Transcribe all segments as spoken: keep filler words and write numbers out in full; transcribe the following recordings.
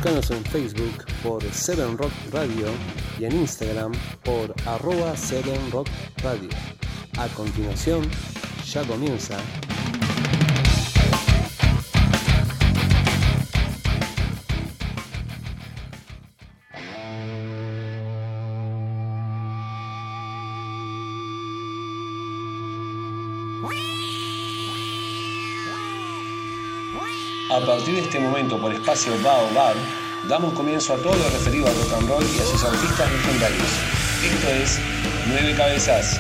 Búscanos en Facebook por Seven Rock Radio y en Instagram por arroba Seven Rock Radio. A continuación, ya comienza. A partir de este momento, por espacio Baobab, damos comienzo a todo lo referido al rock and roll y a sus artistas legendarios. Esto es Nueve Cabezas.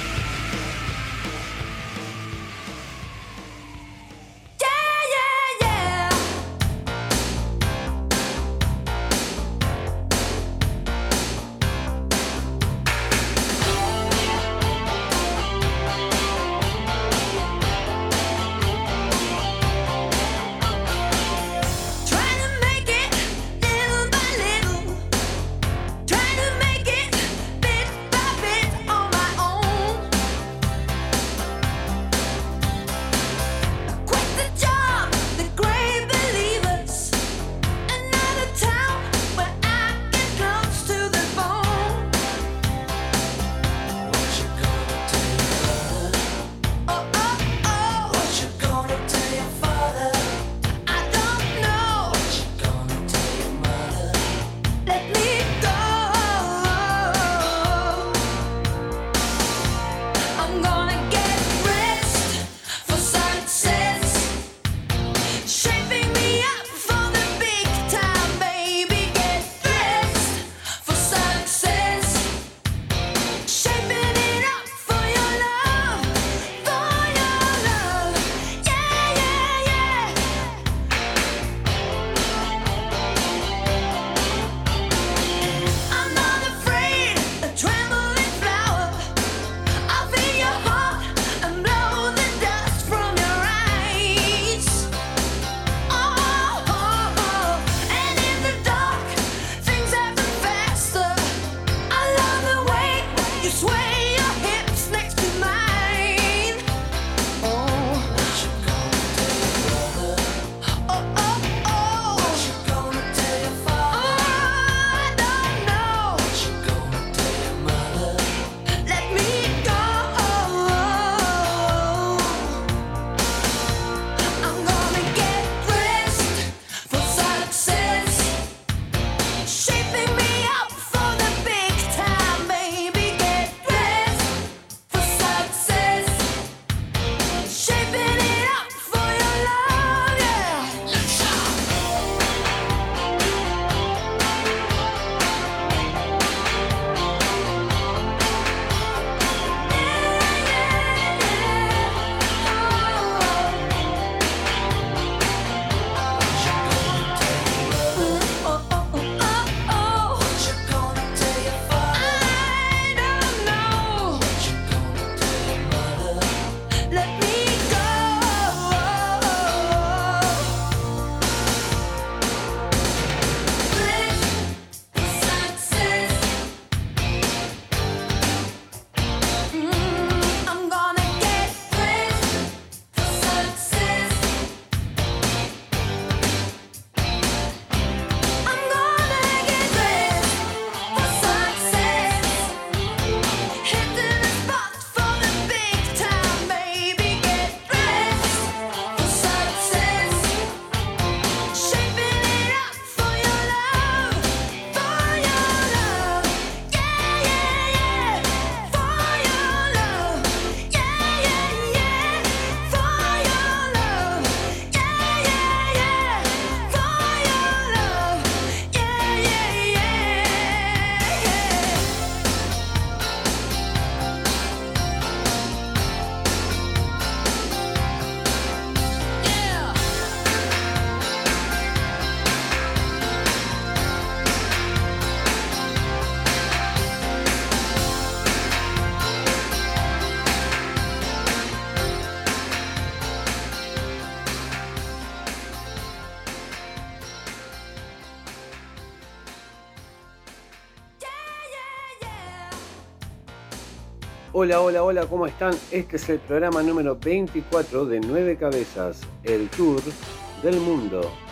Hola, hola, hola, ¿cómo están? Este es el programa número veinticuatro de Nueve Cabezas, el tour del mundo.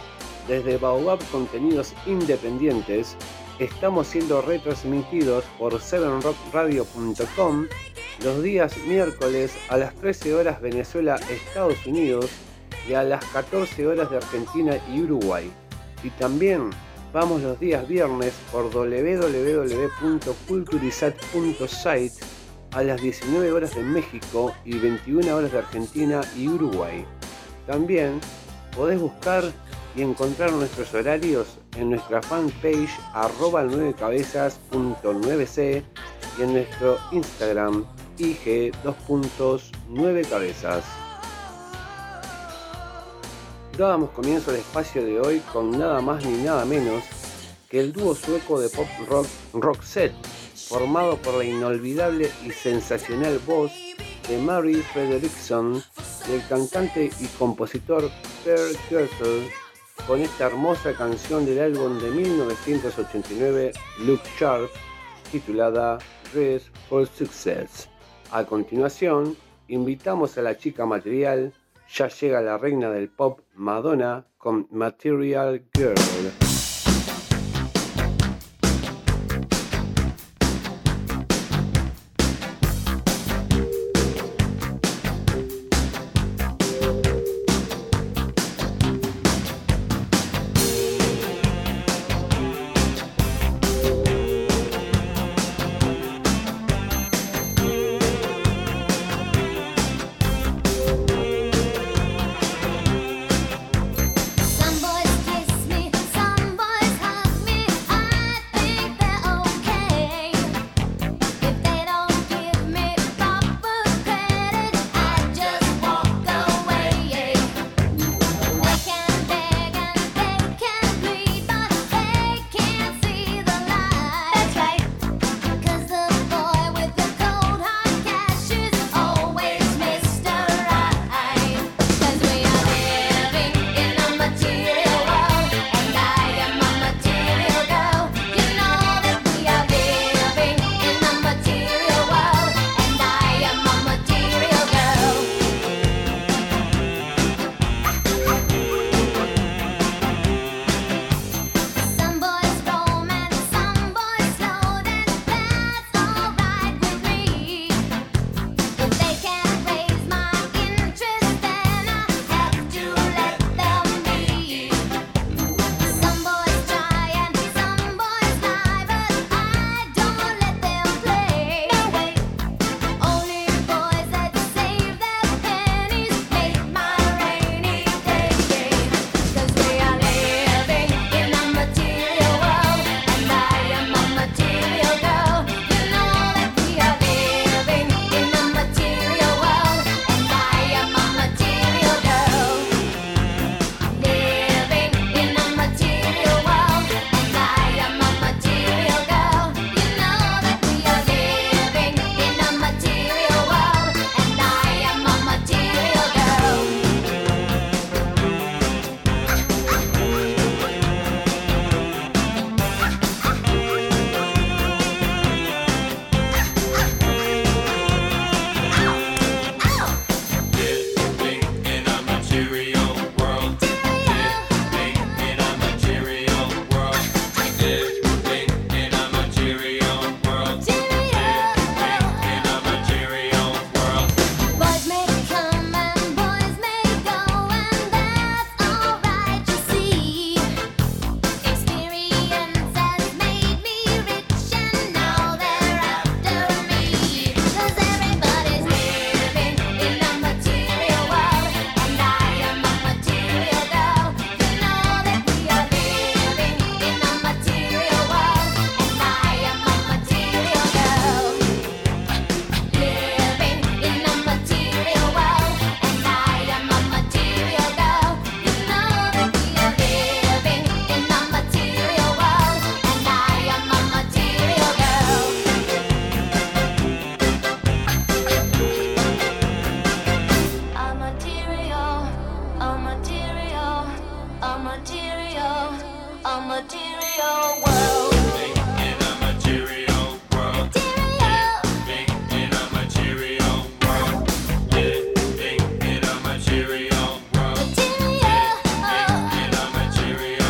desde Baobab Contenidos Independientes, estamos siendo retransmitidos por seven rock radio punto com los días miércoles a las trece horas Venezuela, Estados Unidos y a las catorce horas de Argentina y Uruguay. Y también vamos los días viernes por doble u doble u doble u punto culturizat punto site a las diecinueve horas de México y veintiuna horas de Argentina y Uruguay. También podés buscar y encontrar nuestros horarios en nuestra fanpage arroba nueve cabezas punto nueve c y en nuestro Instagram I G dos puntos nueve cabezas. Dábamos comienzo al espacio de hoy con nada más ni nada menos que el dúo sueco de pop rock Roxette, formado por la inolvidable y sensacional voz de Mary Fredriksson y el cantante y compositor Per Gessle, con esta hermosa canción del álbum de mil novecientos ochenta y nueve Look Sharp, titulada Dress for Success. A continuación, invitamos a la chica material. Ya llega la reina del pop, Madonna, con Material Girl. Material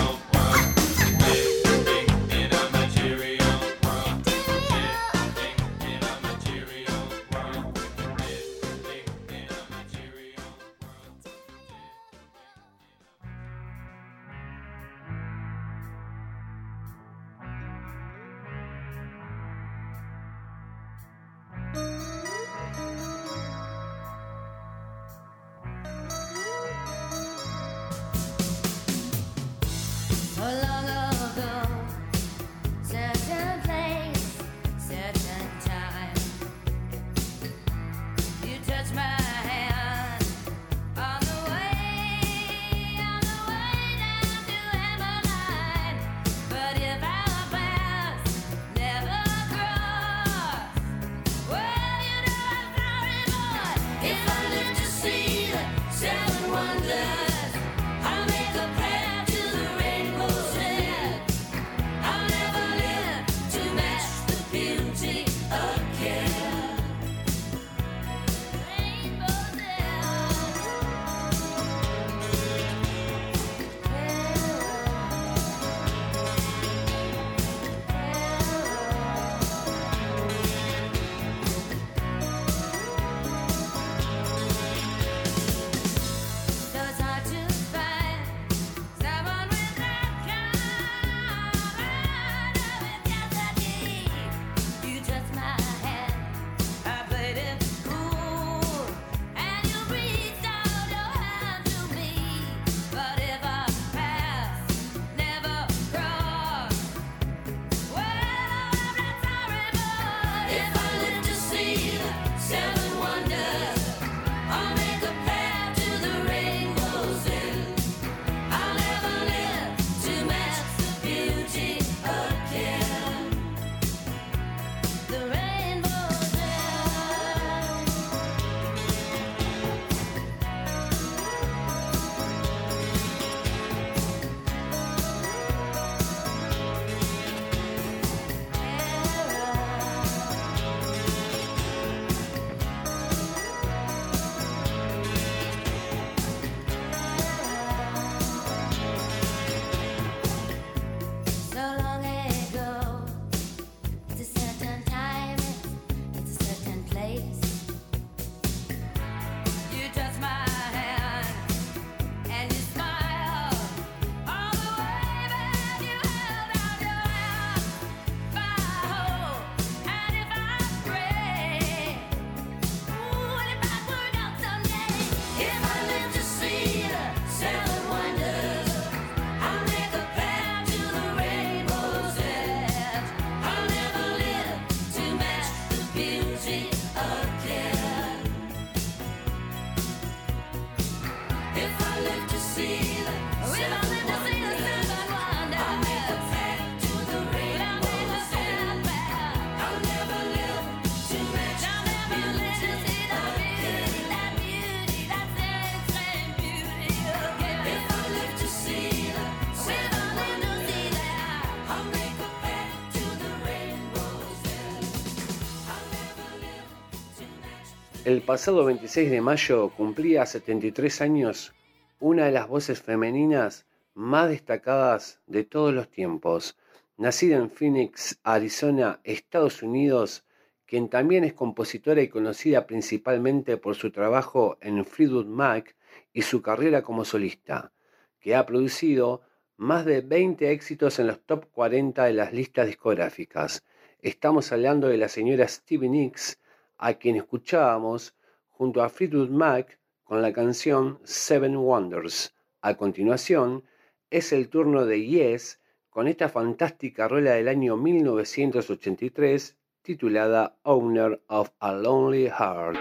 El pasado veintiséis de mayo cumplía setenta y tres años una de las voces femeninas más destacadas de todos los tiempos. Nacida en Phoenix, Arizona, Estados Unidos, quien también es compositora y conocida principalmente por su trabajo en Fleetwood Mac y su carrera como solista, que ha producido más de veinte éxitos en los top cuarenta de las listas discográficas. Estamos hablando de la señora Stevie Nicks, a quien escuchábamos junto a Fleetwood Mac con la canción Seven Wonders. A continuación, es el turno de Yes con esta fantástica rola del año mil novecientos ochenta y tres titulada Owner of a Lonely Heart.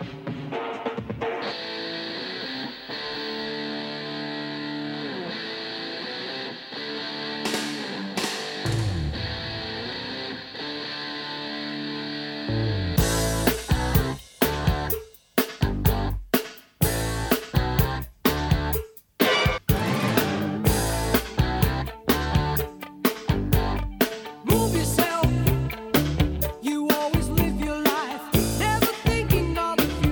Move yourself. You always live your life, never thinking of the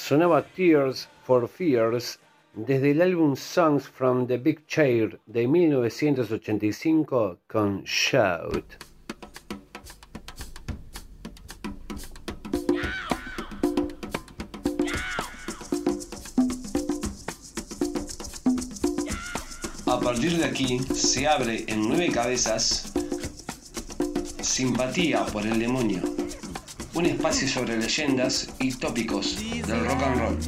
Sonaba Tears for Fears desde el álbum Songs from the Big Chair de mil novecientos ochenta y cinco con Shout. A partir de aquí se abre en nueve cabezas Simpatía por el Demonio, un espacio sobre leyendas y tópicos del rock and roll.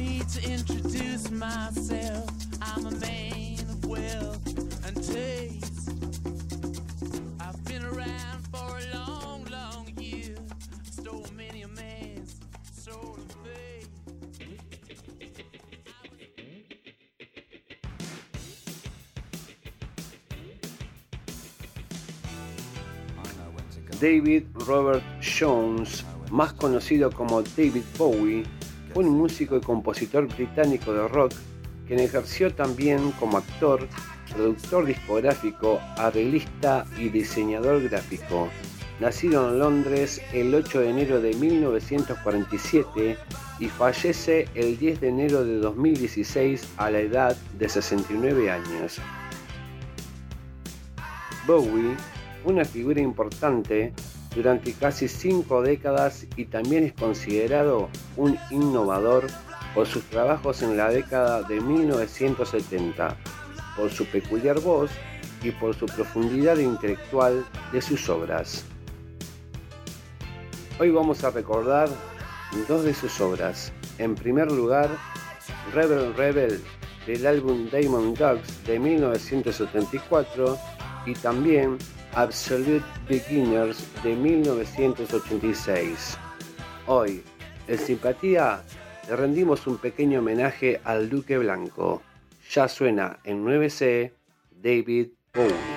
David Robert Jones, más conocido como David Bowie, fue un músico y compositor británico de rock quien ejerció también como actor, productor discográfico, arreglista y diseñador gráfico. Nacido en Londres el ocho de enero de mil novecientos cuarenta y siete y fallece el diez de enero de dos mil dieciséis a la edad de sesenta y nueve años. Bowie fue una figura importante durante casi cinco décadas y también es considerado un innovador por sus trabajos en la década de mil novecientos setenta, por su peculiar voz y por su profundidad intelectual de sus obras. Hoy vamos a recordar dos de sus obras. En primer lugar, Rebel Rebel del álbum Diamond Dogs de mil novecientos setenta y cuatro y también Absolute Beginners de mil novecientos ochenta y seis. Hoy, en Simpatía, le rendimos un pequeño homenaje al Duque Blanco. Ya suena en nueve ce David Bowie.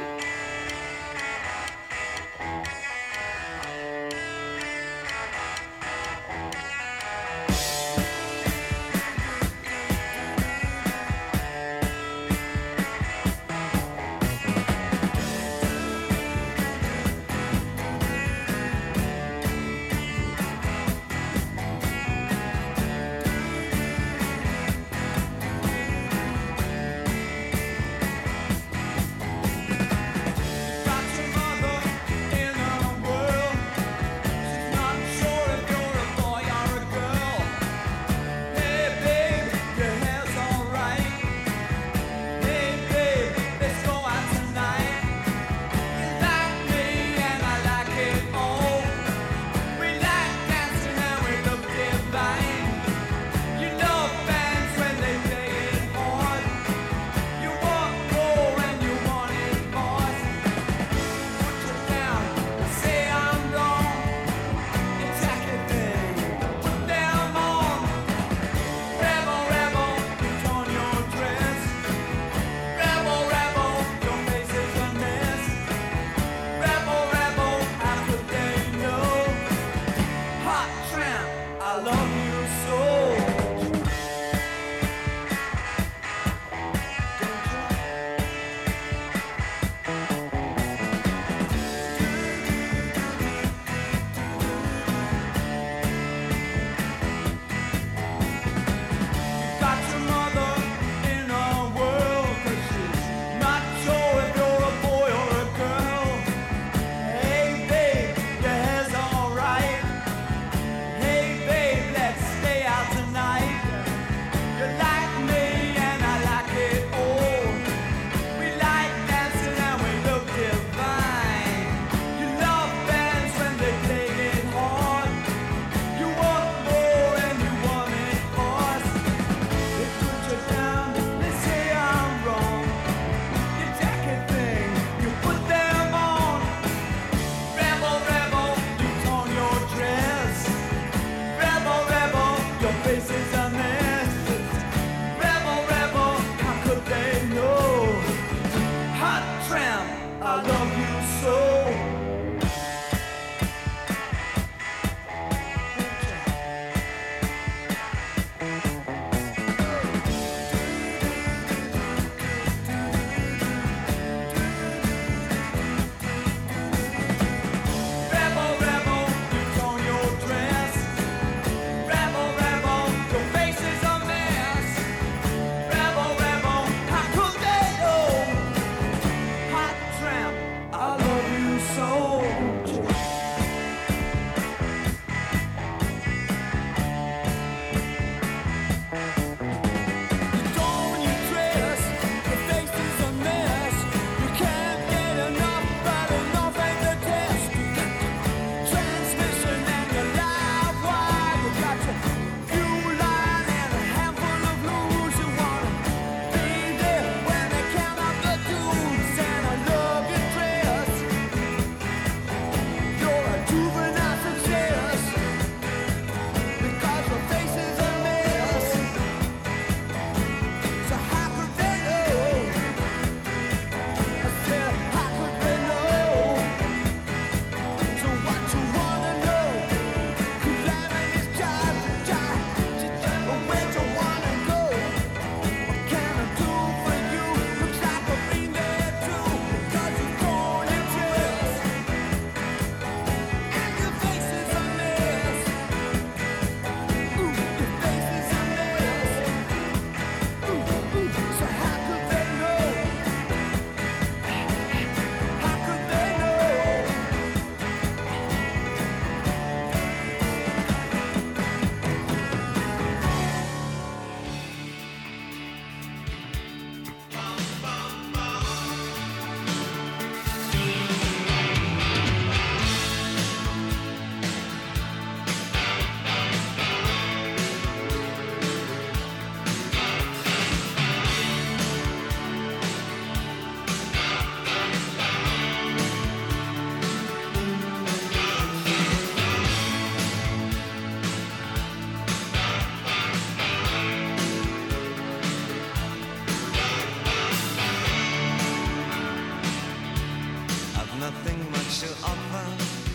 nothing much to offer.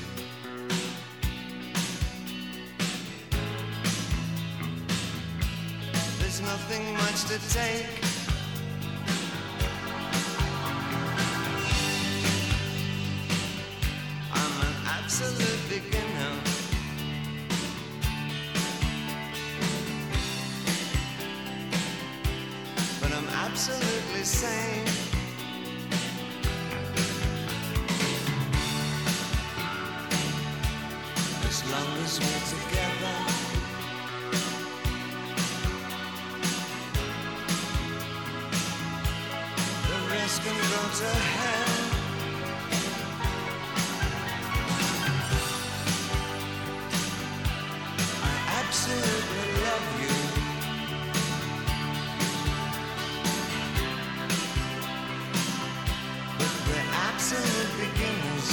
There's nothing much to take. I'm an absolute beginner. But I'm absolutely sane. As long as we're together, the rest can go to hell. I absolutely love you. But we're absolute beginners.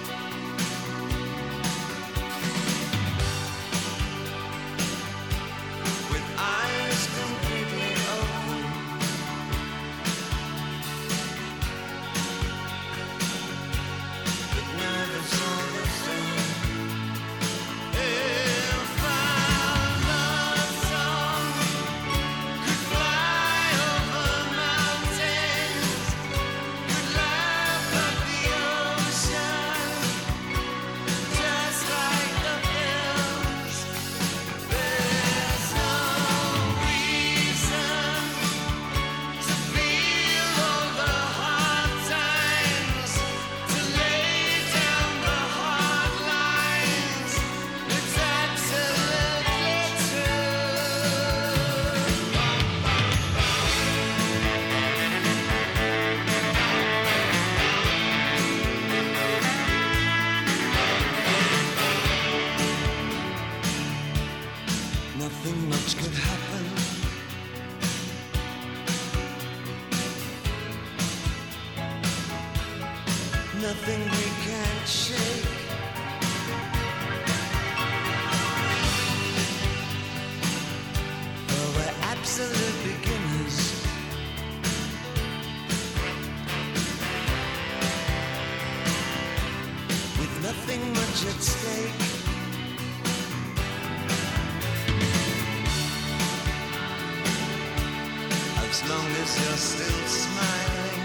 Nothing much could happen. Nothing we can't shake. Well, we're absolute beginners. With nothing much at stake. As long as you're still smiling,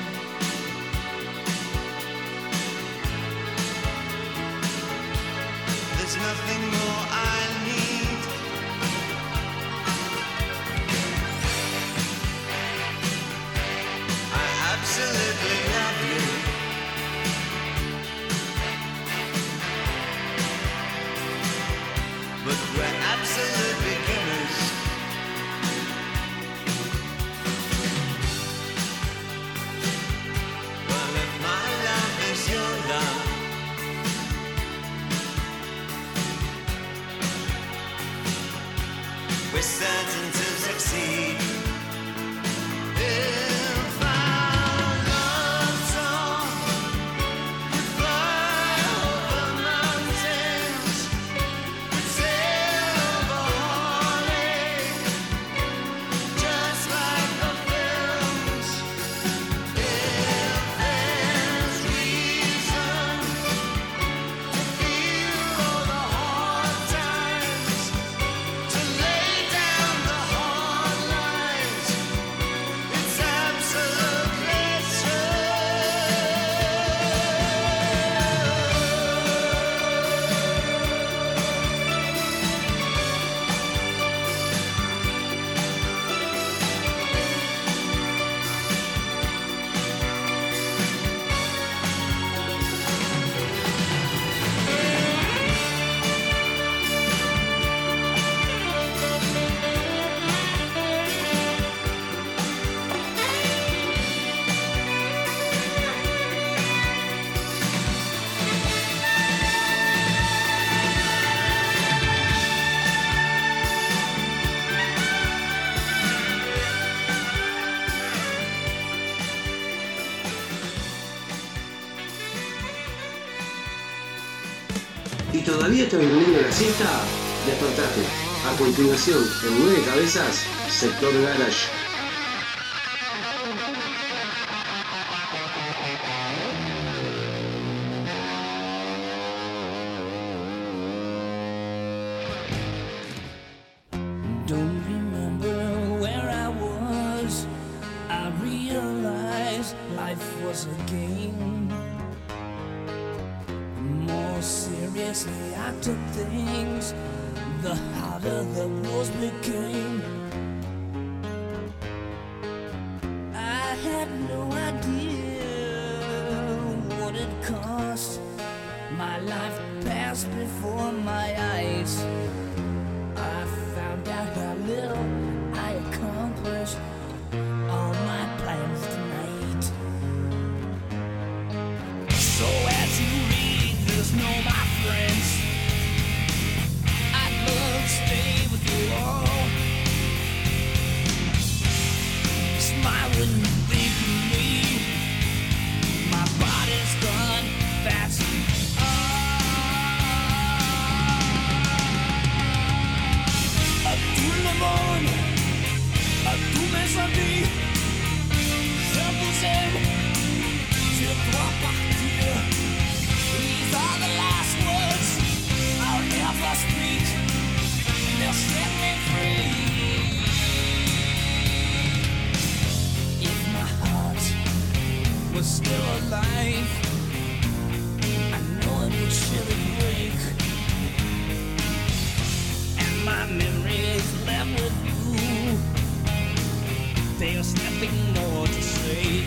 there's nothing more I need. I absolutely love you. But we're absolute beginners. We're certain to succeed. If our love song could fly over mountains, could sail over heartache, just like the films. If there's reason to feel all the hard times, to lay down the hard lines, it's absolutely true. ¿Y todavía está durmiendo la siesta? Despertate. A continuación, en Nueve Cabezas, Sector Garage. more seriously I took things, the harder the rules became. I had no idea what it cost. My life passed before my eyes. I found out how little I accomplished all my plans tonight. So as you read this, know my friends, I'd love to stay with you all. Smile when you think of me. My body's gone, that's tout le monde, à tous mes amis, je vous aime, je dois partir. These are the last words I'll never speak. They'll set me free. If my heart was still alive, I know it would surely break. My memories left with you, there's nothing more to say.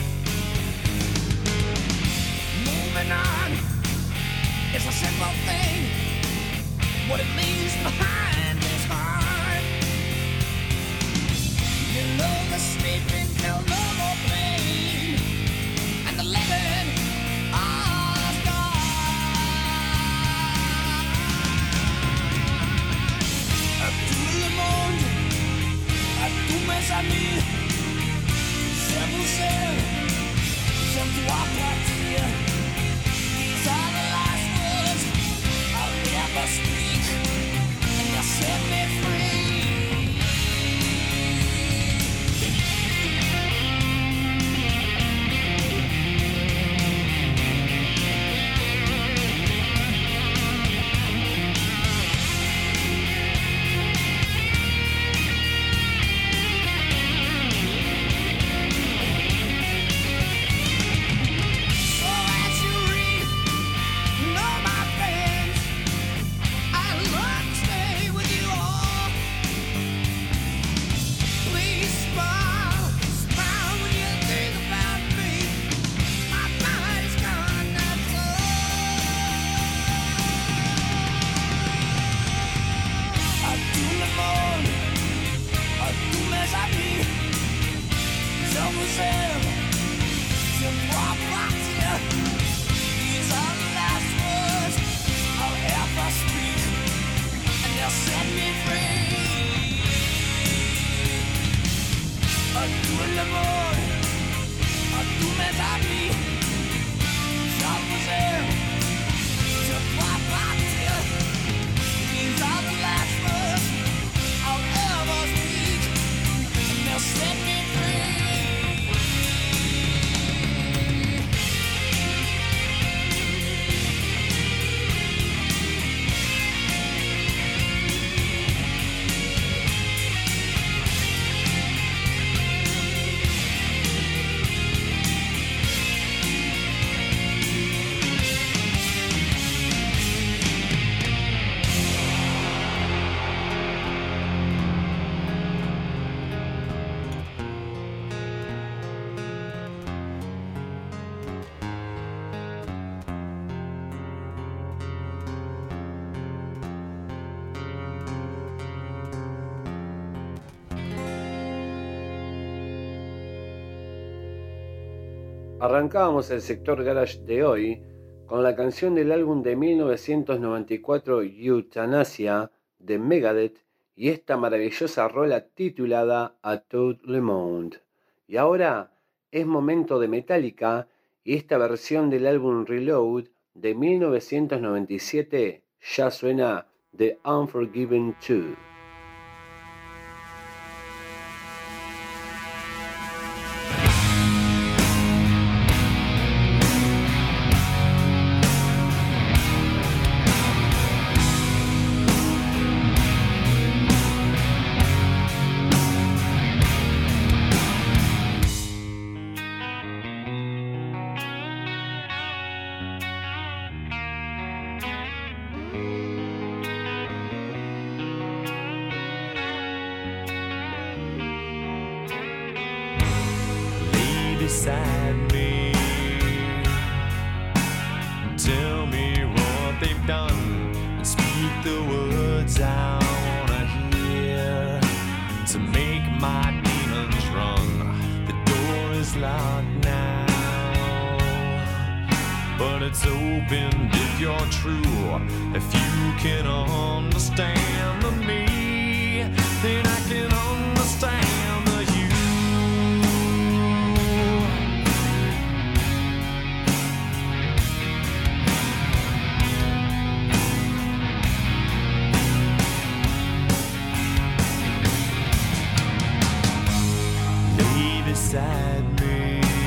Moving on is a simple thing. What it leaves behind is hard. You know the sleeping feel no more pain, and the living are gone. Tout le monde, à tous mes amis, je vous aime, je dois partir. These are the last words I'll never speak, and they'll set me free. Arrancábamos el sector garage de hoy con la canción del álbum de mil novecientos noventa y cuatro Euthanasia de Megadeth y esta maravillosa rola titulada A Tout le Monde. Y ahora es momento de Metallica y esta versión del álbum Reload de mil novecientos noventa y siete ya suena The Unforgiven dos. beside me. Tell me what they've done and speak the words I wanna hear to make my demons run. The door is locked now, but it's open if you're true. If you can understand the me, then I can understand the you. Lay beside me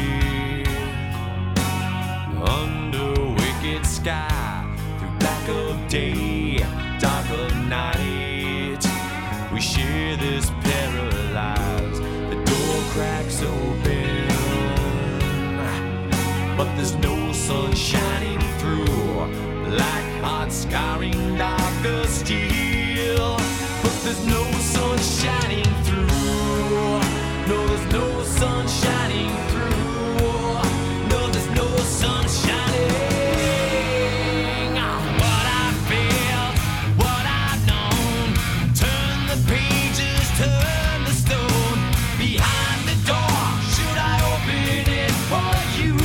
under wicked sky, through black of day, dark of night. We share this paralyzed. The door cracks open, but there's no sun shining through. Like hot scarring dark of steel, but there's no sun shining through. No, there's no sun shining through. No, there's no sun shining. What I felt, what I've known. Turn the pages, turn the stone. Behind the door, should I open it for you?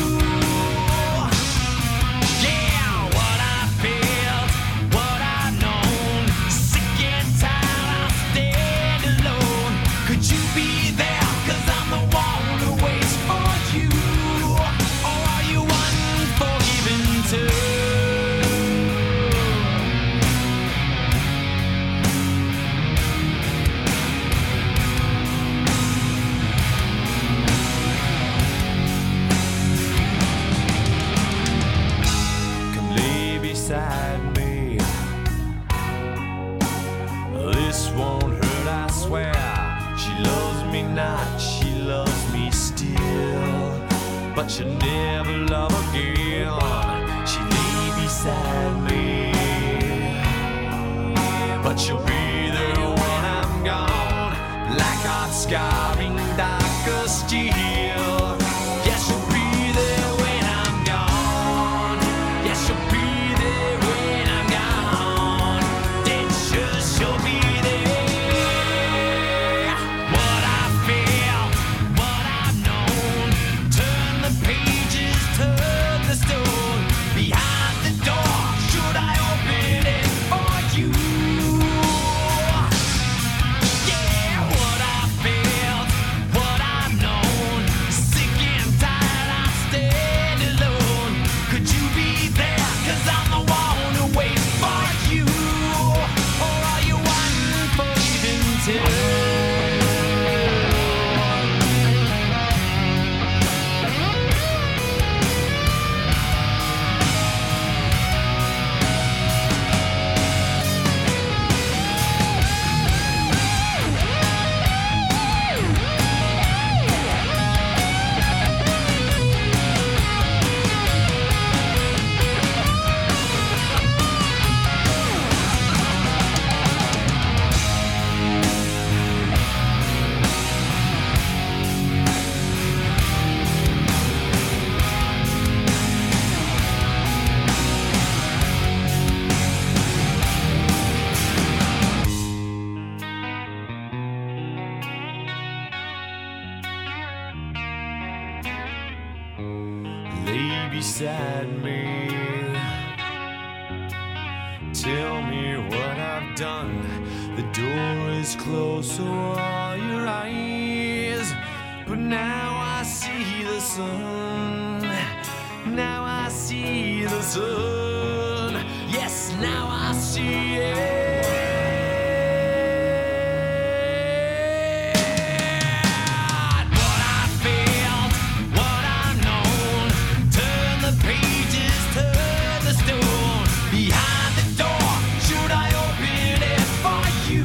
Yeah, what I felt, what I've known. Sick and tired, I'll stand alone. Could you be there? 'Cause I'm the one who waits for you. Or are you unforgiven too? Come lay beside me. This won't hurt, I swear. She loves me not, she loves me still, but she'll never love again. She lay beside me, but she'll be there when I'm gone. Like hot scarring dark of steel. Yes, she'll be there when I'm gone. Yes, she'll be there when I'm gone. Then sure she'll be there. What I feel, what I've known. Turn the pages, turn the stone. Behind the door, should I open it for you? Yeah, what I felt, what I've known. Sick and tired, I stand alone. Could you be there? 'Cause I'm the one who waits for you. Or are you unforgiven too? Lay beside me. Tell me what I've done. The door is closed, so are your eyes. But now I see the sun. Now I see the sun. Yes, now I see it. What I felt, what I've known. Turn the pages, turn the stone. Behind the door, should I open it for you?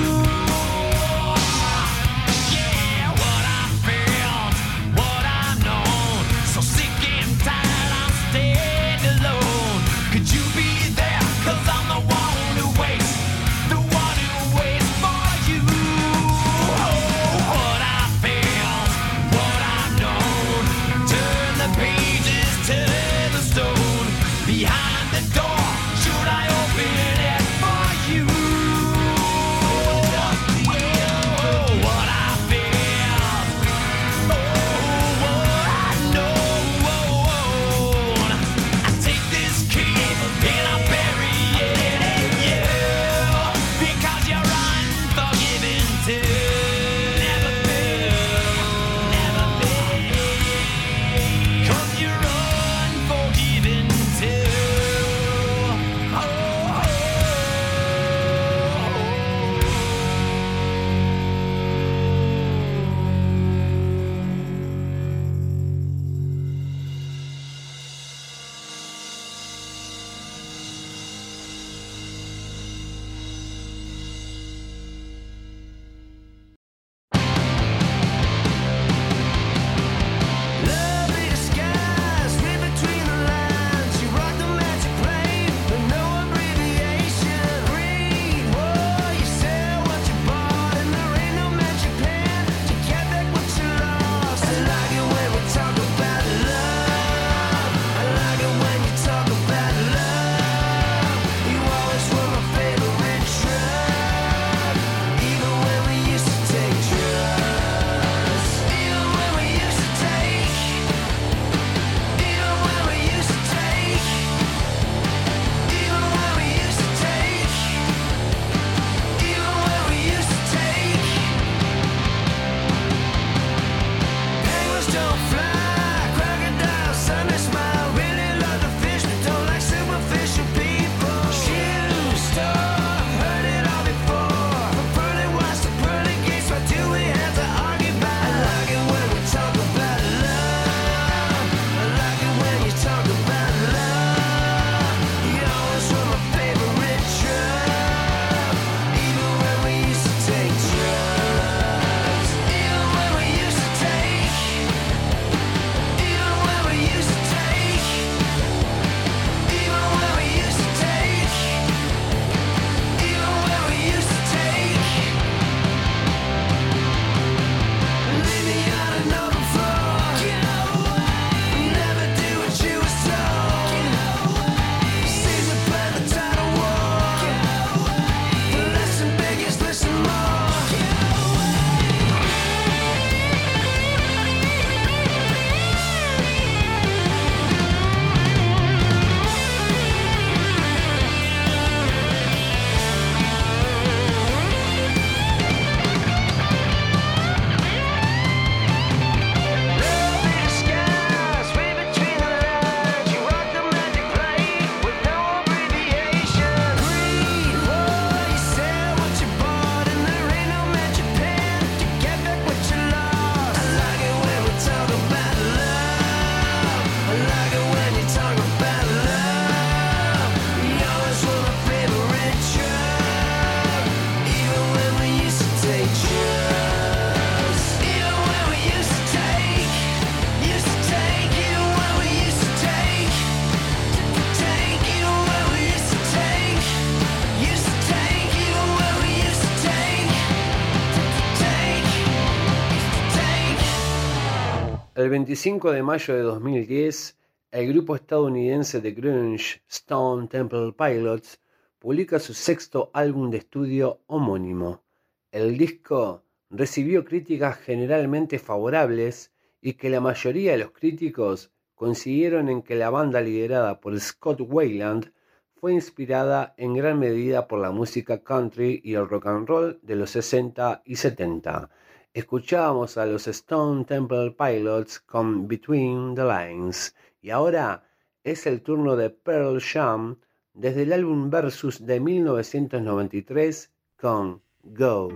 Yeah, what I felt, what I've known. So sick and tired, I'll stand alone. Could you be there? 'Cause I'm the one who waits. El veinticinco de mayo de dos mil diez, el grupo estadounidense de grunge Stone Temple Pilots publica su sexto álbum de estudio homónimo. El disco recibió críticas generalmente favorables y que la mayoría de los críticos coincidieron en que la banda liderada por Scott Weiland fue inspirada en gran medida por la música country y el rock and roll de los sesenta y setenta. Escuchábamos a los Stone Temple Pilots con Between the Lines y ahora es el turno de Pearl Jam desde el álbum Versus de mil novecientos noventa y tres con Go.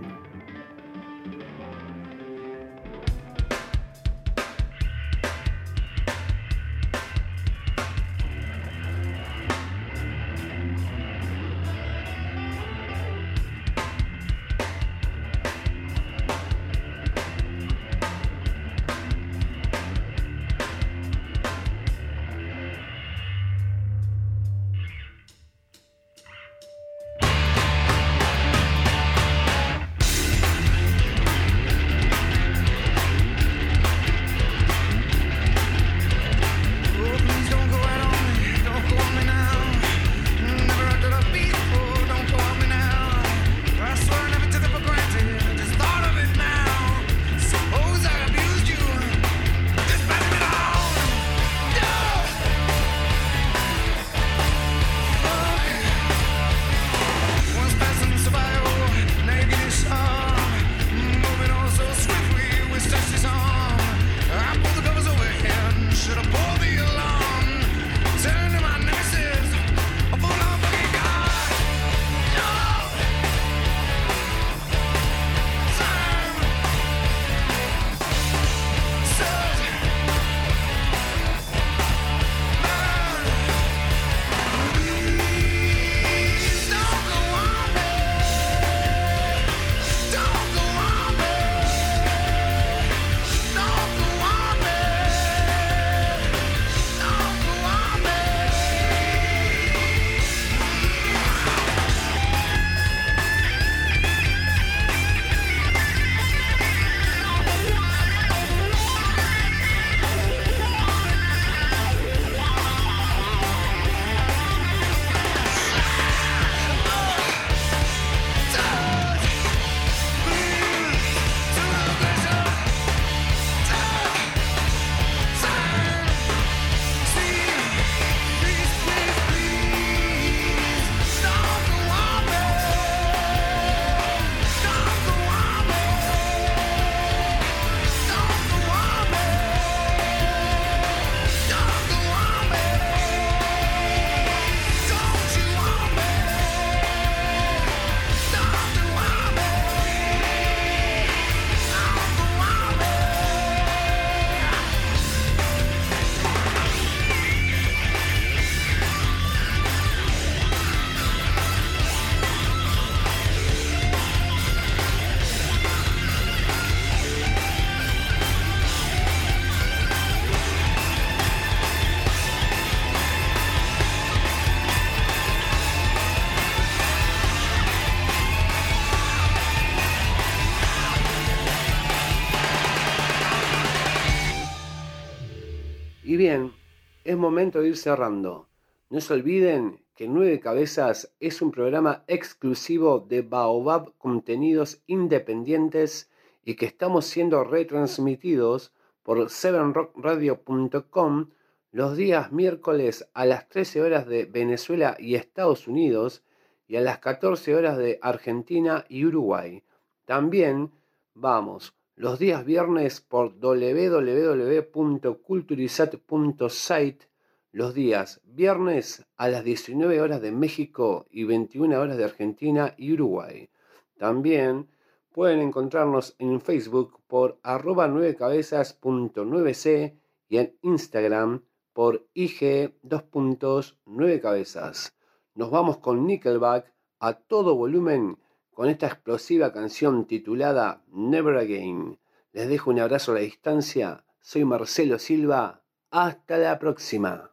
Y bien, es momento de ir cerrando. No se olviden que Nueve Cabezas es un programa exclusivo de Baobab Contenidos Independientes y que estamos siendo retransmitidos por seven rock radio punto com los días miércoles a las trece horas de Venezuela y Estados Unidos y a las catorce horas de Argentina y Uruguay. También vamos los días viernes por doble u doble u doble u punto culturizat punto site, los días viernes a las diecinueve horas de México y veintiuna horas de Argentina y Uruguay. También pueden encontrarnos en Facebook por arroba nueve cabezas punto nueve ce y en Instagram por I G dos puntos nueve cabezas. Nos vamos con Nickelback a todo volumen con esta explosiva canción titulada Never Again. Les dejo un abrazo a la distancia. Soy Marcelo Silva. Hasta la próxima.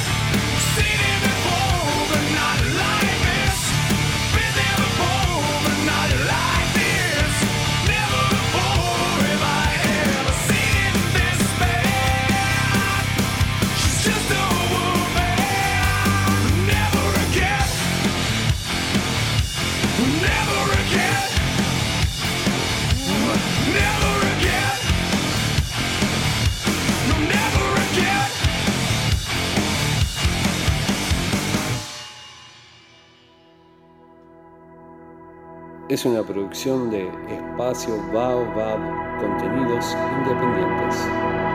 Been there before, but es una producción de Espacio Baobab, contenidos independientes.